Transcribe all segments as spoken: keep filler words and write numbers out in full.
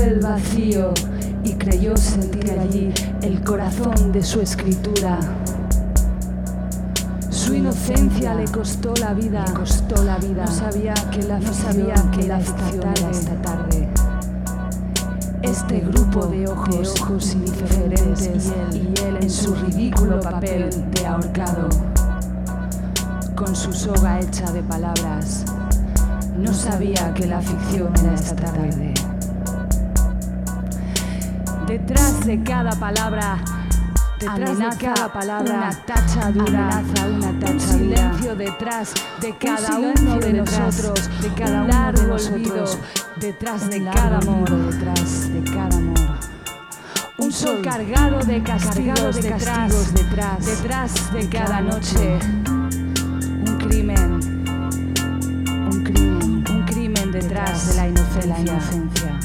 el vacío y creyó sentir allí el corazón de su escritura. Su inocencia le costó la vida, le costó la vida. No sabía que la no sabía que la ficción era esta tarde. Este grupo de ojos, de ojos indiferentes y él, y él en su ridículo papel de ahorcado, con su soga hecha de palabras, no sabía que la ficción era esta tarde. Detrás de cada palabra, detrás amenaza de cada palabra, una tachadura, amenaza una tachadura, un silencio detrás de cada uno de nosotros, de cada uno de nosotros, detrás de cada amor, detrás de cada amor. Un sol cargado de castigos de detrás, detrás, detrás de cada noche. Un crimen, un crimen, un crimen detrás de la inocencia.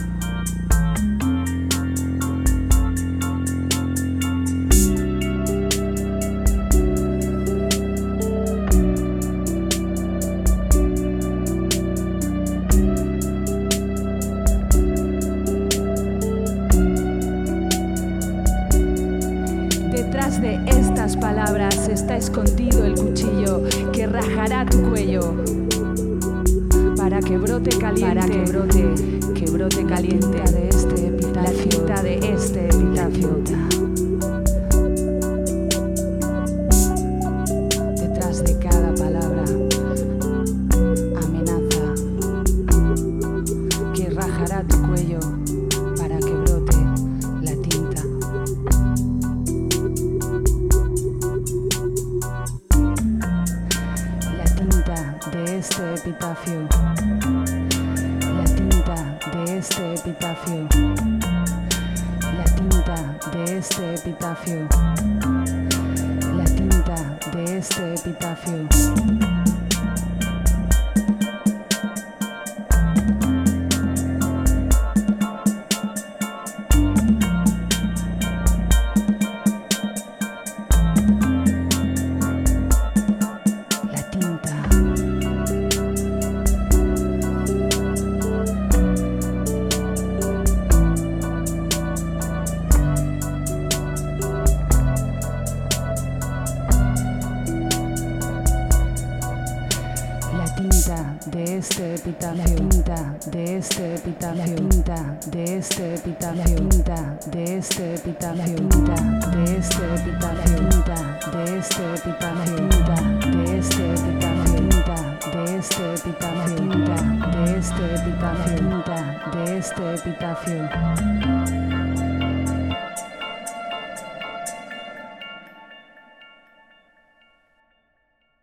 Detrás de estas palabras está escondido el cuchillo que rajará tu cuello para que brote caliente, para que brote, que brote caliente de este epitafio, la cinta de este epitafio. Detrás de cada palabra, amenaza que rajará tu cuello para que brote la tinta. De este epitafio, la tinta de este epitafio, la tinta de este epitafio, la tinta de este epitafio. De este epitafio, la tinta de este epitafio, la tinta de este epitafio, la tinta de este epitafio, la tinta de este epitafio, la tinta de este epitafio, la tinta de este epitafio, la tinta de este epitafio, la tinta de este epitafio, la tinta de este epitafio.